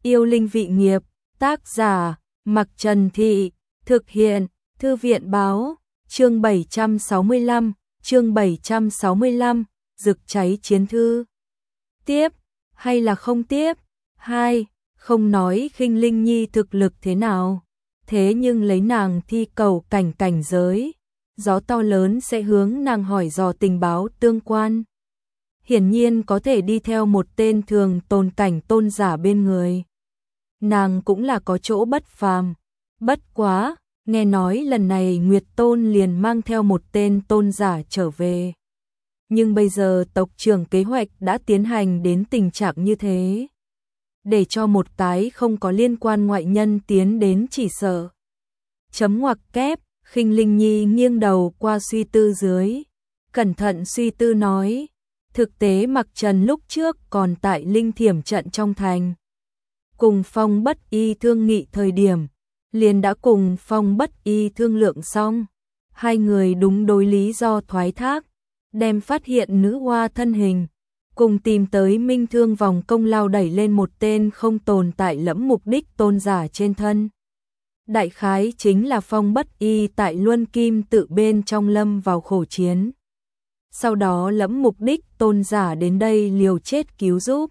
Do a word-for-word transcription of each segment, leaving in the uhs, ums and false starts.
Yêu linh vị nghiệp, tác giả, Mặc Trần Thị, thực hiện, Thư viện báo, chương bảy trăm sáu mươi lăm, chương bảy trăm sáu mươi lăm, rực cháy chiến thư. Tiếp, hay là không tiếp? Hai, không nói Khinh Linh Nhi thực lực thế nào, thế nhưng lấy nàng thi cầu cảnh cảnh giới, gió to lớn sẽ hướng nàng hỏi dò tình báo tương quan. Hiển nhiên có thể đi theo một tên thường tồn cảnh tôn giả bên người. Nàng cũng là có chỗ bất phàm. Bất quá, nghe nói lần này Nguyệt Tôn liền mang theo một tên tôn giả trở về. Nhưng bây giờ tộc trưởng kế hoạch đã tiến hành đến tình trạng như thế. Để cho một cái không có liên quan ngoại nhân tiến đến chỉ sợ. Chấm ngoặc kép, Khinh Linh Nhi nghiêng đầu qua suy tư dưới. Cẩn thận suy tư nói. Thực tế Mặc Trần lúc trước còn tại Linh Thiểm trận trong thành. Cùng Phong Bất Y thương nghị thời điểm, liền đã cùng Phong Bất Y thương lượng xong. Hai người đúng đối lý do thoái thác, đem phát hiện nữ hoa thân hình, cùng tìm tới minh thương vòng công lao đẩy lên một tên không tồn tại lẫm mục đích tôn giả trên thân. Đại khái chính là Phong Bất Y tại Luân Kim tự bên trong lâm vào khổ chiến. Sau đó lẫm mục đích tôn giả đến đây liều chết cứu giúp.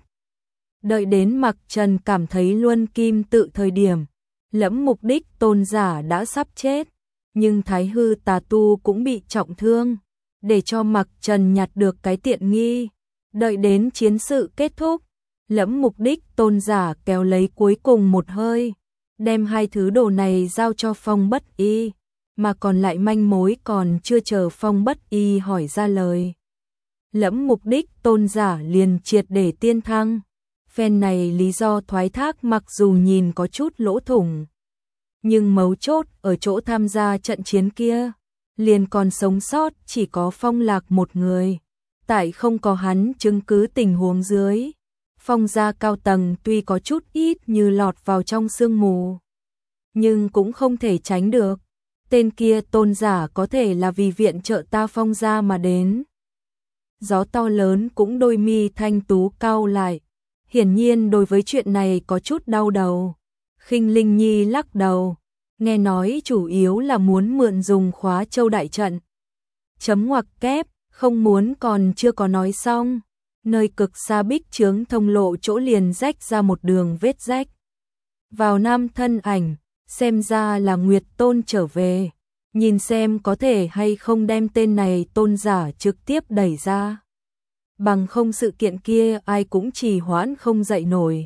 Đợi đến Mặc Trần cảm thấy Luân Kim tự thời điểm, lẫm mục đích tôn giả đã sắp chết, nhưng Thái Hư tà tu cũng bị trọng thương, để cho Mặc Trần nhặt được cái tiện nghi. Đợi đến chiến sự kết thúc, lẫm mục đích tôn giả kéo lấy cuối cùng một hơi, đem hai thứ đồ này giao cho Phong Bất Y, mà còn lại manh mối còn chưa chờ Phong Bất Y hỏi ra lời. Lẫm mục đích tôn giả liền triệt để tiên thăng. Phen này lý do thoái thác mặc dù nhìn có chút lỗ thủng, nhưng mấu chốt ở chỗ tham gia trận chiến kia, liền còn sống sót chỉ có Phong Lạc một người. Tại không có hắn chứng cứ tình huống dưới, Phong gia cao tầng tuy có chút ít như lọt vào trong sương mù, nhưng cũng không thể tránh được. Tên kia tôn giả có thể là vì viện trợ ta Phong gia mà đến. Gió to lớn cũng đôi mi thanh tú cau lại. Hiển nhiên đối với chuyện này có chút đau đầu. Khinh Linh Nhi lắc đầu, nghe nói chủ yếu là muốn mượn dùng Khóa Châu đại trận. Chấm ngoặc kép, không muốn còn chưa có nói xong. Nơi cực xa bích chướng thông lộ chỗ liền rách ra một đường vết rách. Vào nam thân ảnh, xem ra là Nguyệt Tôn trở về. Nhìn xem có thể hay không đem tên này tôn giả trực tiếp đẩy ra. Bằng không sự kiện kia ai cũng trì hoãn không dậy nổi.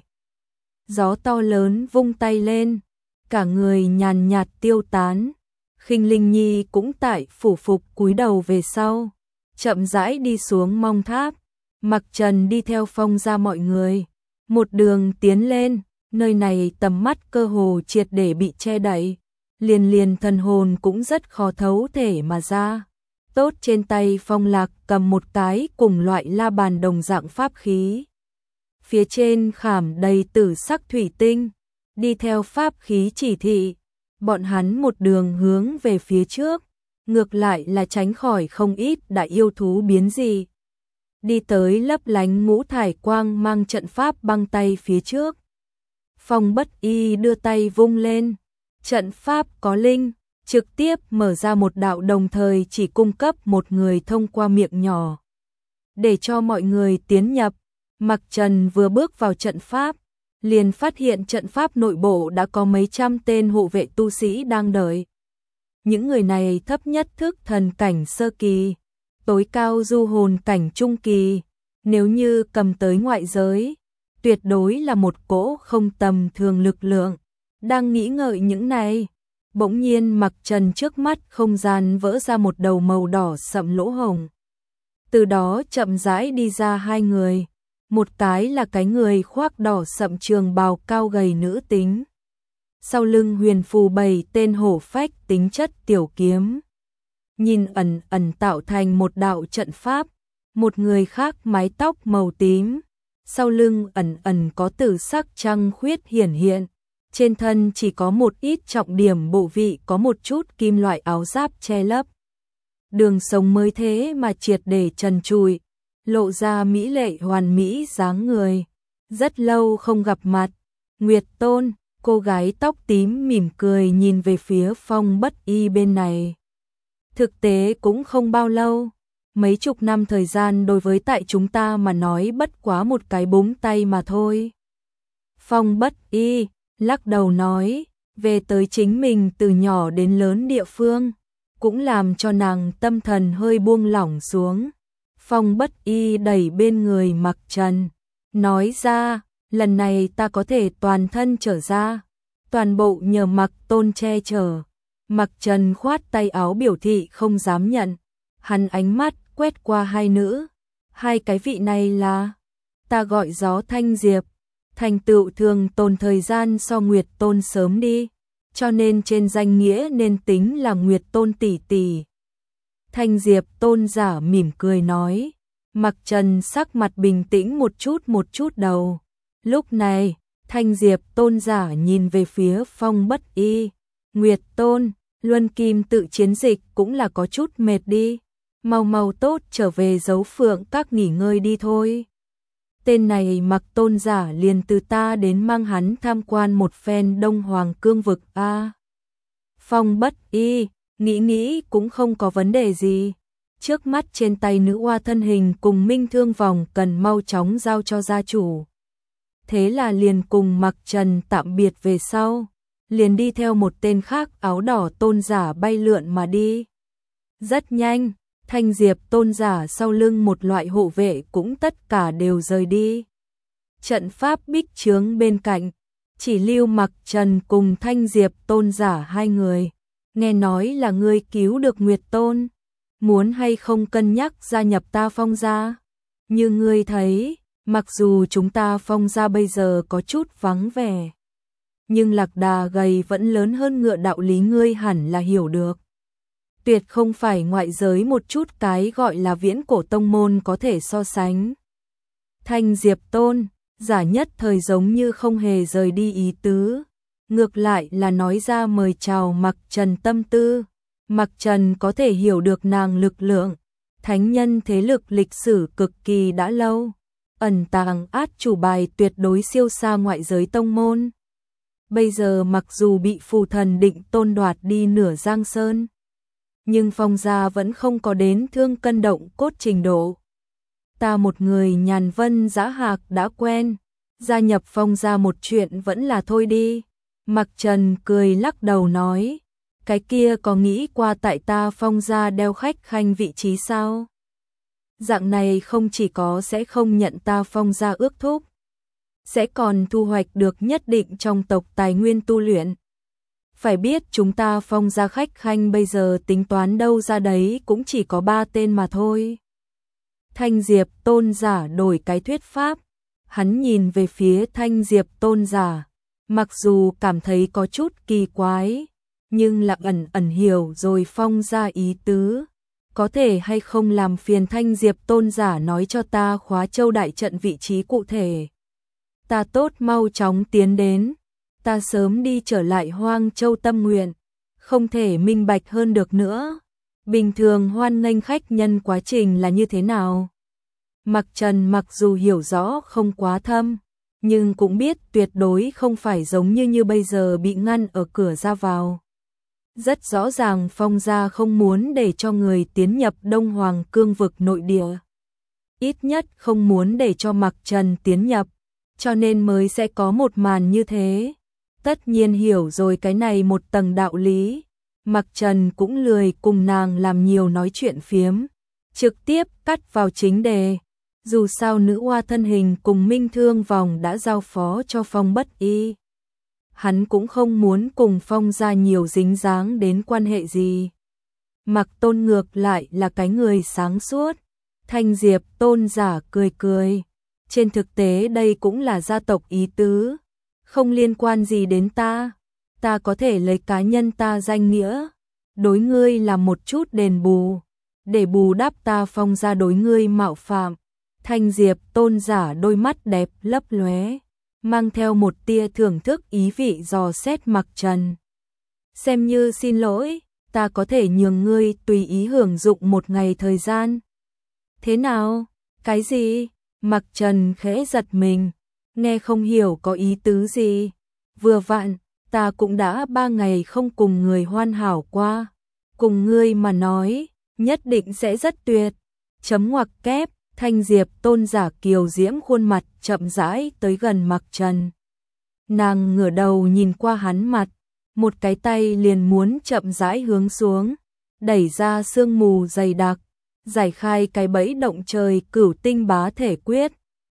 Gió to lớn vung tay lên, cả người nhàn nhạt tiêu tán. Khinh Linh Nhi cũng tại phủ phục cúi đầu về sau, chậm rãi đi xuống mong tháp. Mặc Trần đi theo Phong gia mọi người, một đường tiến lên, nơi này tầm mắt cơ hồ triệt để bị che đậy, liền liền thần hồn cũng rất khó thấu thể mà ra. Tốt trên tay Phong Lạc cầm một cái cùng loại la bàn đồng dạng pháp khí. Phía trên khảm đầy tử sắc thủy tinh, đi theo pháp khí chỉ thị, bọn hắn một đường hướng về phía trước, ngược lại là tránh khỏi không ít đại yêu thú biến dị. Đi tới lấp lánh ngũ thải quang mang trận pháp băng tay phía trước. Phong Bất Y đưa tay vung lên, trận pháp có linh, trực tiếp mở ra một đạo đồng thời chỉ cung cấp một người thông qua miệng nhỏ. Để cho mọi người tiến nhập, Mặc Trần vừa bước vào trận pháp, liền phát hiện trận pháp nội bộ đã có mấy trăm tên hộ vệ tu sĩ đang đợi. Những người này thấp nhất thức thần cảnh sơ kỳ, tối cao du hồn cảnh trung kỳ, nếu như cầm tới ngoại giới, tuyệt đối là một cỗ không tầm thường lực lượng. Đang nghĩ ngợi những này, bỗng nhiên Mặc Trần trước mắt không gian vỡ ra một đầu màu đỏ sậm lỗ hổng. Từ đó chậm rãi đi ra hai người, một cái là cái người khoác đỏ sậm trường bào cao gầy nữ tính. Sau lưng huyền phù bảy tên hổ phách tính chất tiểu kiếm. Nhìn ẩn ẩn tạo thành một đạo trận pháp, một người khác mái tóc màu tím, sau lưng ẩn ẩn có tử sắc trăng khuyết hiển hiện. Trên thân chỉ có một ít trọng điểm bộ vị có một chút kim loại áo giáp che lấp. Đường sống mới thế mà triệt để trần trụi, lộ ra mỹ lệ hoàn mỹ dáng người. Rất lâu không gặp mặt, Nguyệt Tôn, cô gái tóc tím mỉm cười nhìn về phía Phong Bất Y bên này. Thực tế cũng không bao lâu, mấy chục năm thời gian đối với tại chúng ta mà nói bất quá một cái búng tay mà thôi. Phong Bất Y lắc đầu nói, về tới chính mình từ nhỏ đến lớn địa phương, cũng làm cho nàng tâm thần hơi buông lỏng xuống. Phong Bất Y đẩy bên người Mặc Trần, nói ra, lần này ta có thể toàn thân trở ra, toàn bộ nhờ Mặc Tôn che chở. Mặc Trần khoát tay áo biểu thị không dám nhận, hắn ánh mắt quét qua hai nữ, hai cái vị này là, ta gọi Gió Thanh Diệp, thành tựu thường tồn thời gian so Nguyệt Tôn sớm đi, cho nên trên danh nghĩa nên tính là Nguyệt Tôn tỷ tỷ. Thanh Diệp Tôn giả mỉm cười nói, Mặc Trần sắc mặt bình tĩnh một chút một chút đầu. Lúc này, Thanh Diệp Tôn giả nhìn về phía Phong Bất Y, Nguyệt Tôn, Luân Kim tự chiến dịch cũng là có chút mệt đi, mau mau tốt trở về Dấu Phượng các nghỉ ngơi đi thôi. Tên này Mặc Tôn giả liền từ ta đến mang hắn tham quan một phen Đông Hoàng cương vực a. Phong Bất Y nghĩ nghĩ cũng không có vấn đề gì. Trước mắt trên tay nữ oa thân hình cùng Minh Thương vòng cần mau chóng giao cho gia chủ. Thế là liền cùng Mặc Trần tạm biệt về sau, liền đi theo một tên khác áo đỏ tôn giả bay lượn mà đi. Rất nhanh, Thanh Diệp Tôn giả sau lưng một loại hộ vệ cũng tất cả đều rời đi. Trận pháp bích chướng bên cạnh, chỉ lưu Mặc Trần cùng Thanh Diệp Tôn giả hai người. Nghe nói là ngươi cứu được Nguyệt Tôn, muốn hay không cân nhắc gia nhập ta Phong gia? Như ngươi thấy, mặc dù chúng ta Phong gia bây giờ có chút vắng vẻ, nhưng lạc đà gầy vẫn lớn hơn ngựa, đạo lý ngươi hẳn là hiểu được. Tuyệt không phải ngoại giới một chút cái gọi là viễn cổ tông môn có thể so sánh. Thanh Diệp Tôn giả nhất thời giống như không hề rời đi ý tứ, ngược lại là nói ra mời chào Mặc Trần tâm tư. Mặc Trần có thể hiểu được nàng lực lượng, thánh nhân thế lực lịch sử cực kỳ đã lâu, ẩn tàng át chủ bài tuyệt đối siêu xa ngoại giới tông môn. Bây giờ mặc dù bị phù thần Định Tôn đoạt đi nửa Giang Sơn, nhưng Phong gia vẫn không có đến thương cân động cốt trình độ. Ta một người nhàn vân dã hạc đã quen, gia nhập Phong gia một chuyện vẫn là thôi đi. Mặc Trần cười lắc đầu nói, cái kia có nghĩ qua tại ta Phong gia đeo khách khanh vị trí sao? Dạng này không chỉ có sẽ không nhận ta Phong gia ước thúc, sẽ còn thu hoạch được nhất định trong tộc tài nguyên tu luyện. Phải biết chúng ta Phong gia khách khanh bây giờ tính toán đâu ra đấy cũng chỉ có ba tên mà thôi. Thanh Diệp Tôn giả đổi cái thuyết pháp, hắn nhìn về phía Thanh Diệp Tôn giả, mặc dù cảm thấy có chút kỳ quái, nhưng lại ẩn ẩn hiểu rồi Phong gia ý tứ. Có thể hay không làm phiền Thanh Diệp Tôn giả nói cho ta Khóa Châu đại trận vị trí cụ thể. Ta tốt mau chóng tiến đến, ta sớm đi trở lại Hoang Châu tâm nguyện, không thể minh bạch hơn được nữa. Bình thường hoan nghênh khách nhân quá trình là như thế nào? Mặc Trần mặc dù hiểu rõ không quá thâm, nhưng cũng biết tuyệt đối không phải giống như như bây giờ bị ngăn ở cửa ra vào. Rất rõ ràng Phong gia không muốn để cho người tiến nhập Đông Hoàng cương vực nội địa. Ít nhất không muốn để cho Mặc Trần tiến nhập, cho nên mới sẽ có một màn như thế. Tất nhiên hiểu rồi cái này một tầng đạo lý, Mặc Trần cũng lười cùng nàng làm nhiều nói chuyện phiếm, trực tiếp cắt vào chính đề. Dù sao nữ oa thân hình cùng Minh Thương vòng đã giao phó cho Phong Bất Y, hắn cũng không muốn cùng Phong gia nhiều dính dáng đến quan hệ gì. Mặc Tôn ngược lại là cái người sáng suốt. Thanh Diệp Tôn giả cười cười, trên thực tế đây cũng là gia tộc ý tứ, không liên quan gì đến ta, ta có thể lấy cá nhân ta danh nghĩa đối ngươi làm một chút đền bù, để bù đắp ta Phong gia đối ngươi mạo phạm. Thanh Diệp Tôn giả đôi mắt đẹp lấp lóe, mang theo một tia thưởng thức ý vị dò xét Mặc Trần. Xem như xin lỗi, ta có thể nhường ngươi tùy ý hưởng dụng một ngày thời gian. Thế nào? Cái gì? Mặc Trần khẽ giật mình, nghe không hiểu có ý tứ gì. vừa vặn, ta cũng đã ba ngày không cùng người hoàn hảo qua, cùng ngươi mà nói, nhất định sẽ rất tuyệt. Chấm ngoặc kép, Thanh Diệp Tôn giả kiều diễm khuôn mặt chậm rãi tới gần Mặc Trần. Nàng ngửa đầu nhìn qua hắn mặt, một cái tay liền muốn chậm rãi hướng xuống, đẩy ra sương mù dày đặc, giải khai cái bẫy động trời cửu tinh bá thể quyết,